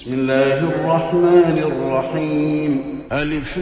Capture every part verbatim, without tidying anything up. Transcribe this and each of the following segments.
بسم الله الرحمن الرحيم. ألف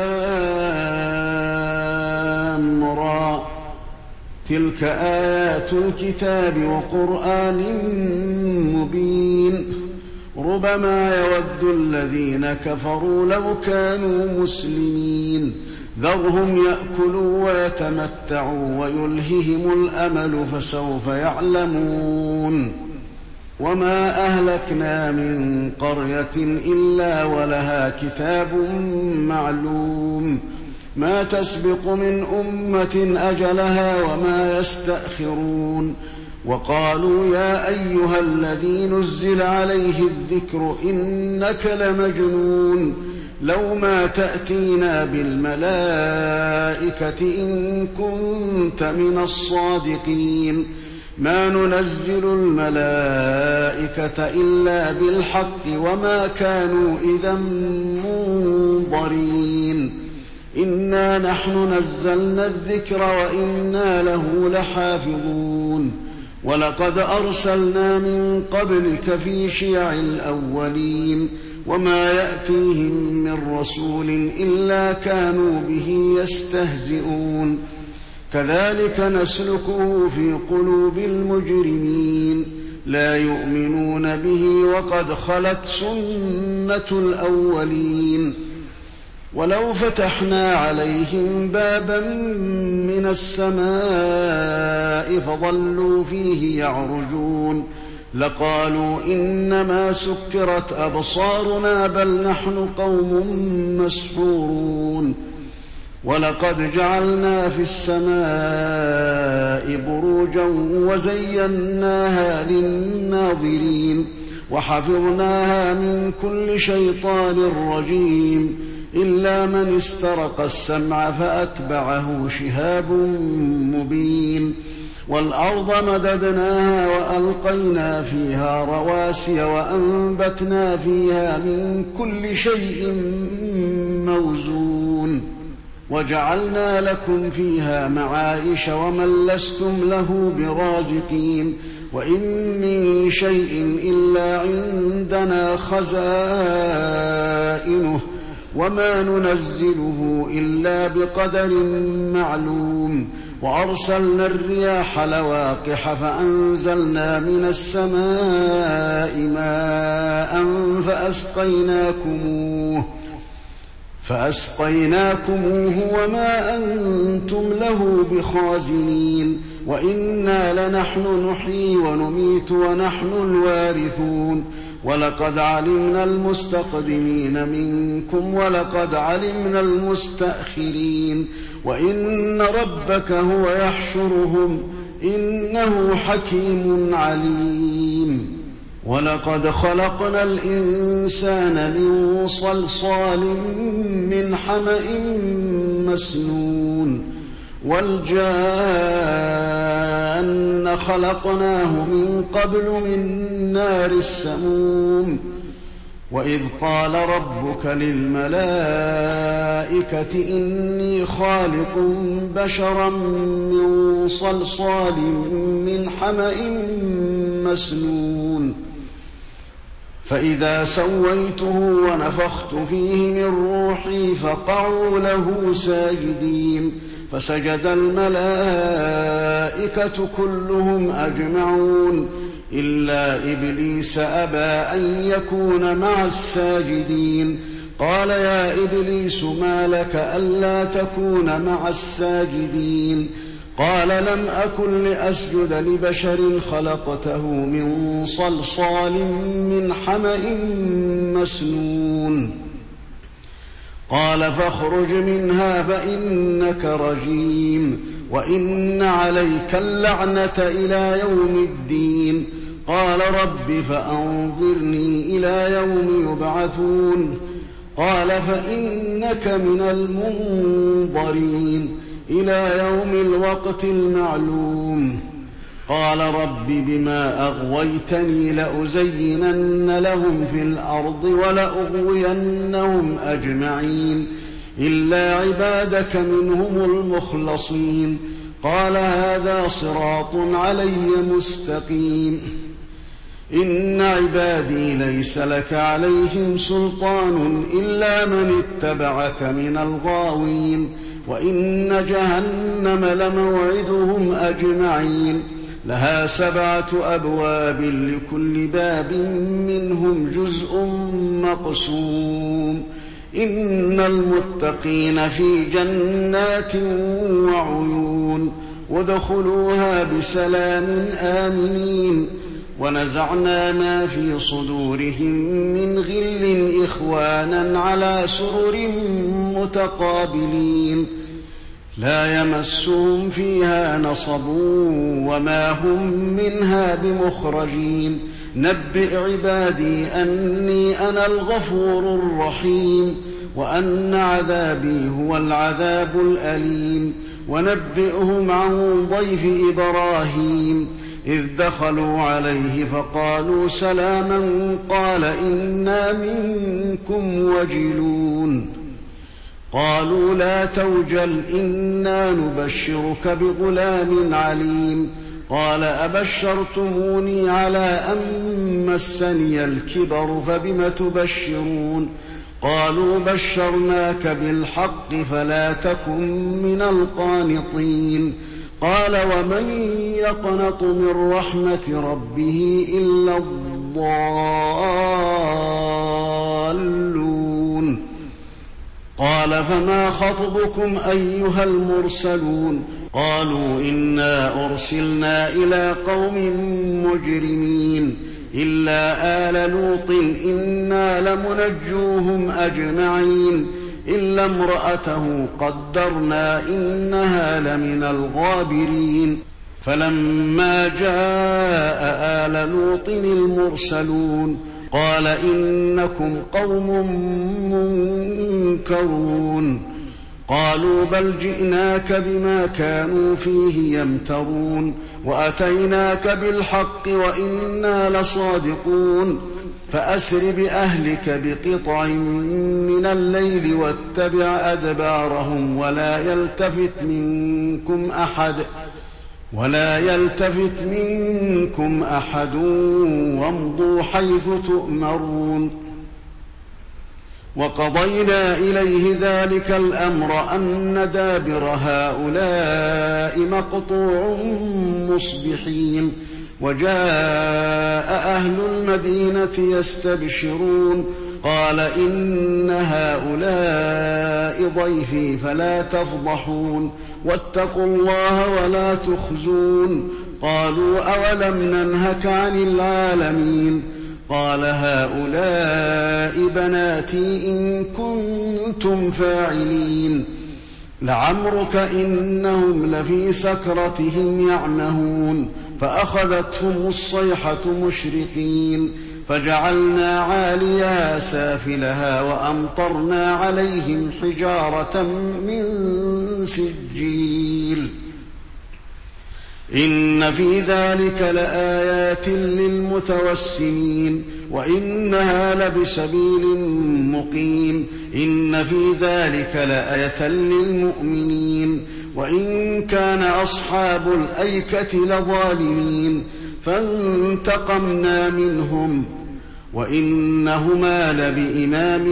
لام را، تلك آيات الكتاب وقرآن مبين. ربما يود الذين كفروا لو كانوا مسلمين، ذرهم يأكلوا ويتمتعوا ويلههم الأمل فسوف يعلمون. وما أهلكنا من قرية إلا ولها كتاب معلوم، ما تسبق من أمة أجلها وما يستأخرون. وقالوا يا أيها الذي نزل عليه الذكر إنك لمجنون، لو ما تأتينا بالملائكة إن كنت من الصادقين. ما ننزل الملائكة إلا بالحق وما كانوا إذا منظرين. إنا نحن نزلنا الذكر وإنا له لحافظون. ولقد أرسلنا من قبلك في شيع الأولين، وما يأتيهم من رسول إلا كانوا به يستهزئون. كذلك نسلكه في قلوب المجرمين، لا يؤمنون به وقد خلت سنة الأولين. ولو فتحنا عليهم بابا من السماء فظلوا فيه يعرجون لقالوا إنما سكرت أبصارنا بل نحن قوم مسحورون. ولقد جعلنا في السماء بروجا وزيناها للناظرين وحفظناها من كل شيطان رجيم إلا من استرق السمع فأتبعه شهاب مبين. والأرض مددناها وألقينا فيها رواسي وأنبتنا فيها من كل شيء موزون وجعلنا لكم فيها معايش ومن لستم له برازقين. وإن من شيء إلا عندنا خزائنه وما ننزله إلا بقدر معلوم. وأرسلنا الرياح لواقح فأنزلنا من السماء ماء فأسقيناكموه فأسقيناكموه وما أنتم له بخازنين. وإنا لنحن نحيي ونميت ونحن الوارثون. ولقد علمنا المستقدمين منكم ولقد علمنا المستأخرين. وإن ربك هو يحشرهم إنه حكيم عليم. ولقد خلقنا الإنسان من صلصال من حمأ مسنون. والجان خلقناه من قبل من نار السموم. وإذ قال ربك للملائكة إني خالق بشرا من صلصال من حمأ مسنون. فإذا سويته ونفخت فيه من روحي فقعوا له ساجدين. فسجد الملائكة كلهم أجمعون إلا إبليس أبى أن يكون مع الساجدين. قال يا إبليس ما لك ألا تكون مع الساجدين؟ قال لم أكن لأسجد لبشر خلقته من صلصال من حمأ مسنون. قال فاخرج منها فإنك رجيم وإن عليك اللعنة إلى يوم الدين. قال رب فأنظرني إلى يوم يبعثون. قال فإنك من المنظرين إلى يوم الوقت المعلوم. قال رب بما أغويتني لأزينن لهم في الأرض ولأغوينهم أجمعين إلا عبادك منهم المخلصين. قال هذا صراط علي مستقيم. إن عبادي ليس لك عليهم سلطان إلا من اتبعك من الغاوين وإن جهنم لموعدهم أجمعين لها سبعة أبواب لكل باب منهم جزء مقسوم إن المتقين في جنات وعيون وادخلوها بسلام آمنين ونزعنا ما في صدورهم من غل إخوانا على سرر متقابلين لا يمسهم فيها نصب وما هم منها بمخرجين نبئ عبادي أني أنا الغفور الرحيم وأن عذابي هو العذاب الأليم ونبئهم عن ضيف إبراهيم إذ دخلوا عليه فقالوا سلاما قال إنا منكم وجلون قالوا لا توجل إنا نبشرك بغلام عليم قال أبشرتموني على أن مسني الكبر فبم تبشرون قالوا بشرناك بالحق فلا تكن من القانطين قال ومن يقنط من رحمة ربه إلا الضالون قال فما خطبكم أيها المرسلون قالوا إنا أرسلنا إلى قوم مجرمين إلا آل لوط إنا لمنجوهم أجمعين إلا امرأته قدرنا إنها لمن الغابرين فلما جاء آل لوط المرسلون قال إنكم قوم منكرون قالوا بل جئناك بما كانوا فيه يمترون وأتيناك بالحق وإنا لصادقون فأسر بأهلك بقطع من الليل واتبع أدبارهم ولا يلتفت منكم أحد ولا يلتفت منكم أحد وامضوا حيث تؤمرون وقضينا إليه ذلك الأمر أن دابر هؤلاء مقطوع مصبحين وجاء أهل المدينة يستبشرون قال إن هؤلاء ضيفي فلا تفضحون واتقوا الله ولا تخزون قالوا أولم ننهك عن العالمين قال هؤلاء بناتي إن كنتم فاعلين لعمرك إنهم لفي سكرتهم يعمهون فأخذتهم الصيحة مشرقين فجعلنا عاليها سافلها وأمطرنا عليهم حجارة من سجيل إن في ذلك لآيات للمتوسمين وإنها لبسبيل مقيم إن في ذلك لآية للمؤمنين وإن كان أصحاب الأيكة لظالمين فانتقمنا منهم وإنهما لبإمام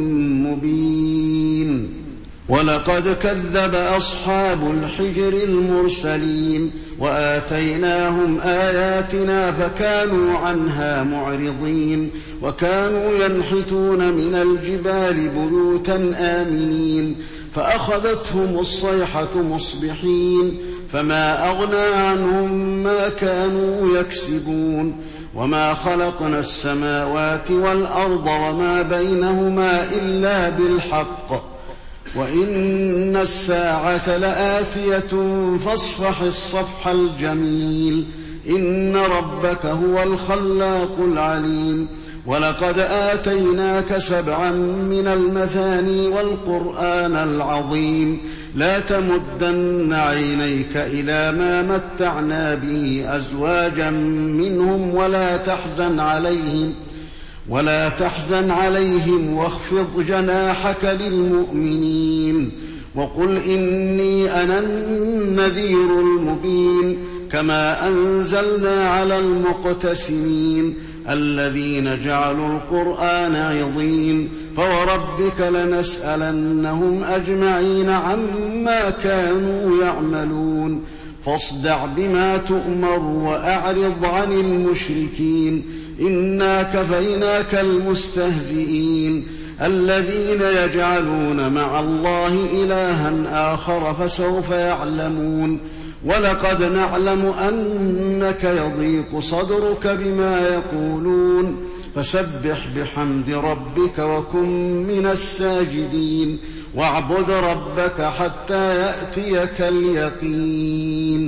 مبين ولقد كذب أصحاب الحجر المرسلين وآتيناهم آياتنا فكانوا عنها معرضين وكانوا ينحتون من الجبال بيوتا آمنين فأخذتهم الصيحة مصبحين فما أغنى عنهم ما كانوا يكسبون وما خلقنا السماوات والأرض وما بينهما إلا بالحق وإن الساعة لآتية فاصفح الصفح الجميل إن ربك هو الخلاق العليم ولقد آتيناك سبعا من المثاني والقرآن العظيم لا تمدن عينيك إلى ما متعنا به أزواجا منهم ولا تحزن عليهم ولا تحزن عليهم واخفض جناحك للمؤمنين وقل إني أنا النذير المبين كما أنزلنا على المقتسمين الذين جعلوا القرآن عضين فوربك لنسألنهم أجمعين عما كانوا يعملون فاصدع بما تؤمر وأعرض عن المشركين إنا كفيناك المستهزئين الذين يجعلون مع الله إلها آخر فسوف يعلمون ولقد نعلم أنك يضيق صدرك بما يقولون فسبح بحمد ربك وكن من الساجدين واعبد ربك حتى يأتيك اليقين